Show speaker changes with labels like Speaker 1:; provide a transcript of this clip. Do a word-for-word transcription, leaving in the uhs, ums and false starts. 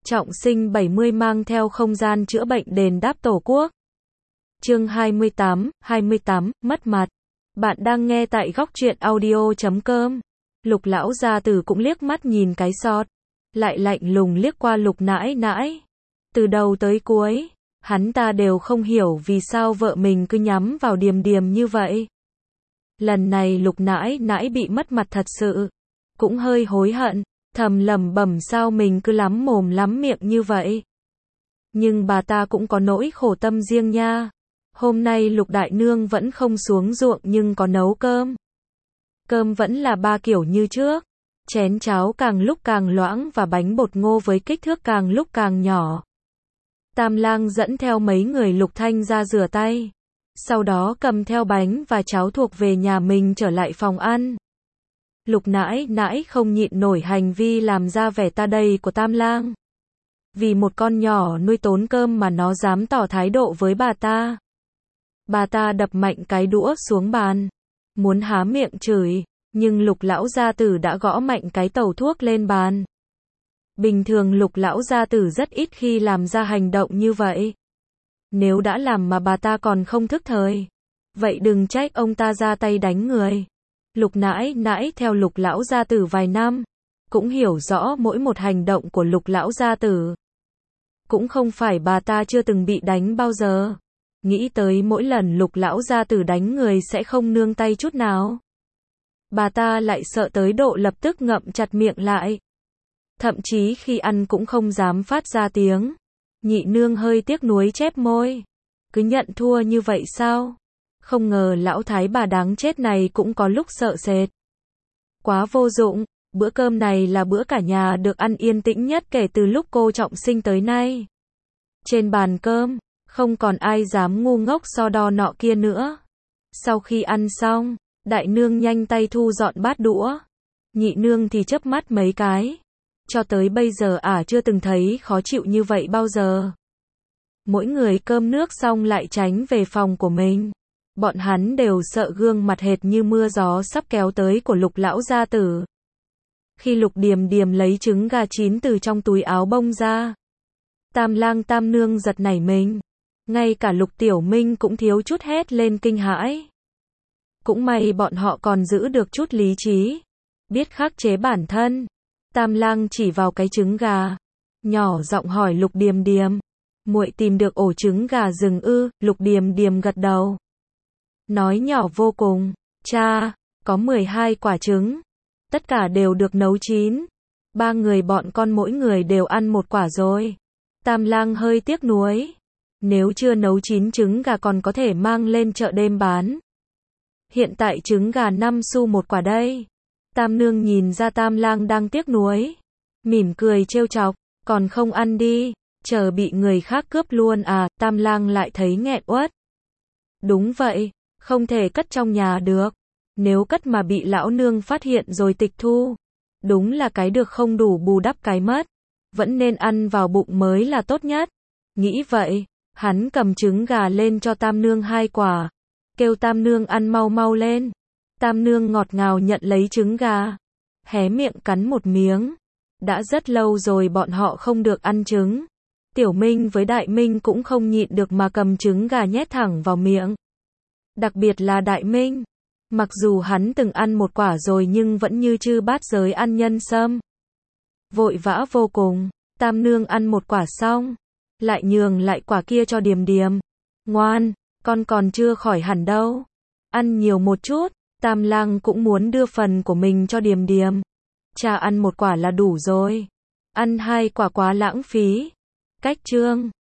Speaker 1: Trọng sinh bảy mươi mang theo không gian chữa bệnh đền đáp Tổ quốc. Chương hai mươi tám, hai mươi tám, mất mặt. Bạn đang nghe tại góc truyện audio chấm com. Lục lão gia tử cũng liếc mắt nhìn cái sọt, lại lạnh lùng liếc qua Lục nãi nãi. Từ đầu tới cuối, hắn ta đều không hiểu vì sao vợ mình cứ nhắm vào Điềm Điềm như vậy. Lần này Lục nãi nãi bị mất mặt thật sự, cũng hơi hối hận, thầm lẩm bẩm sao mình cứ lắm mồm lắm miệng như vậy. Nhưng bà ta cũng có nỗi khổ tâm riêng nha. Hôm nay Lục đại nương vẫn không xuống ruộng nhưng có nấu cơm. Cơm vẫn là ba kiểu như trước. Chén cháo càng lúc càng loãng và bánh bột ngô với kích thước càng lúc càng nhỏ. Tam lang dẫn theo mấy người Lục Thanh ra rửa tay. Sau đó cầm theo bánh và cháo thuộc về nhà mình trở lại phòng ăn. Lục nãi nãi không nhịn nổi hành vi làm ra vẻ ta đây của Tam lang. Vì một con nhỏ nuôi tốn cơm mà nó dám tỏ thái độ với bà ta. Bà ta đập mạnh cái đũa xuống bàn, muốn há miệng chửi, nhưng Lục lão gia tử đã gõ mạnh cái tẩu thuốc lên bàn. Bình thường Lục lão gia tử rất ít khi làm ra hành động như vậy. Nếu đã làm mà bà ta còn không thức thời, vậy đừng trách ông ta ra tay đánh người. Lục nãi nãi theo Lục lão gia tử vài năm, cũng hiểu rõ mỗi một hành động của Lục lão gia tử. Cũng không phải bà ta chưa từng bị đánh bao giờ. Nghĩ tới mỗi lần Lục lão gia tử đánh người sẽ không nương tay chút nào. Bà ta lại sợ tới độ lập tức ngậm chặt miệng lại. Thậm chí khi ăn cũng không dám phát ra tiếng. Nhị nương hơi tiếc nuối chép môi. Cứ nhận thua như vậy sao? Không ngờ lão thái bà đáng chết này cũng có lúc sợ sệt. Quá vô dụng, bữa cơm này là bữa cả nhà được ăn yên tĩnh nhất kể từ lúc cô Trọng sinh tới nay. Trên bàn cơm, không còn ai dám ngu ngốc so đo nọ kia nữa. Sau khi ăn xong, đại nương nhanh tay thu dọn bát đũa. Nhị nương thì chớp mắt mấy cái. Cho tới bây giờ ả à chưa từng thấy khó chịu như vậy bao giờ. Mỗi người cơm nước xong lại tránh về phòng của mình. Bọn hắn đều sợ gương mặt hệt như mưa gió sắp kéo tới của Lục lão gia tử. Khi Lục Điềm Điềm lấy trứng gà chín từ trong túi áo bông ra, Tam lang Tam nương giật nảy mình. Ngay cả Lục Tiểu Minh cũng thiếu chút hét lên kinh hãi. Cũng may bọn họ còn giữ được chút lý trí, biết khắc chế bản thân. Tam lang chỉ vào cái trứng gà, nhỏ giọng hỏi Lục Điềm Điềm, muội tìm được ổ trứng gà rừng ư? Lục Điềm Điềm gật đầu, nói nhỏ vô cùng, cha, có mười hai quả trứng, tất cả đều được nấu chín, ba người bọn con mỗi người đều ăn một quả rồi. Tam lang hơi tiếc nuối, nếu chưa nấu chín trứng gà còn có thể mang lên chợ đêm bán. Hiện tại trứng gà năm xu một quả đây. Tam nương nhìn ra Tam lang đang tiếc nuối, mỉm cười trêu chọc, còn không ăn đi, chờ bị người khác cướp luôn à? Tam lang lại thấy nghẹn uất. Đúng vậy, không thể cất trong nhà được, nếu cất mà bị lão nương phát hiện rồi tịch thu, đúng là cái được không đủ bù đắp cái mất, vẫn nên ăn vào bụng mới là tốt nhất. Nghĩ vậy, hắn cầm trứng gà lên cho Tam nương hai quả, kêu Tam nương ăn mau mau lên. Tam nương ngọt ngào nhận lấy trứng gà, hé miệng cắn một miếng. Đã rất lâu rồi bọn họ không được ăn trứng. Tiểu Minh với Đại Minh cũng không nhịn được mà cầm trứng gà nhét thẳng vào miệng. Đặc biệt là Đại Minh, mặc dù hắn từng ăn một quả rồi nhưng vẫn như chư bát giới ăn nhân sâm. Vội vã vô cùng, Tam nương ăn một quả xong, lại nhường lại quả kia cho Điềm Điềm. Ngoan, con còn chưa khỏi hẳn đâu, ăn nhiều một chút. Tam lang cũng muốn đưa phần của mình cho Điềm Điềm. Cha ăn một quả là đủ rồi, ăn hai quả quá lãng phí. Cách chương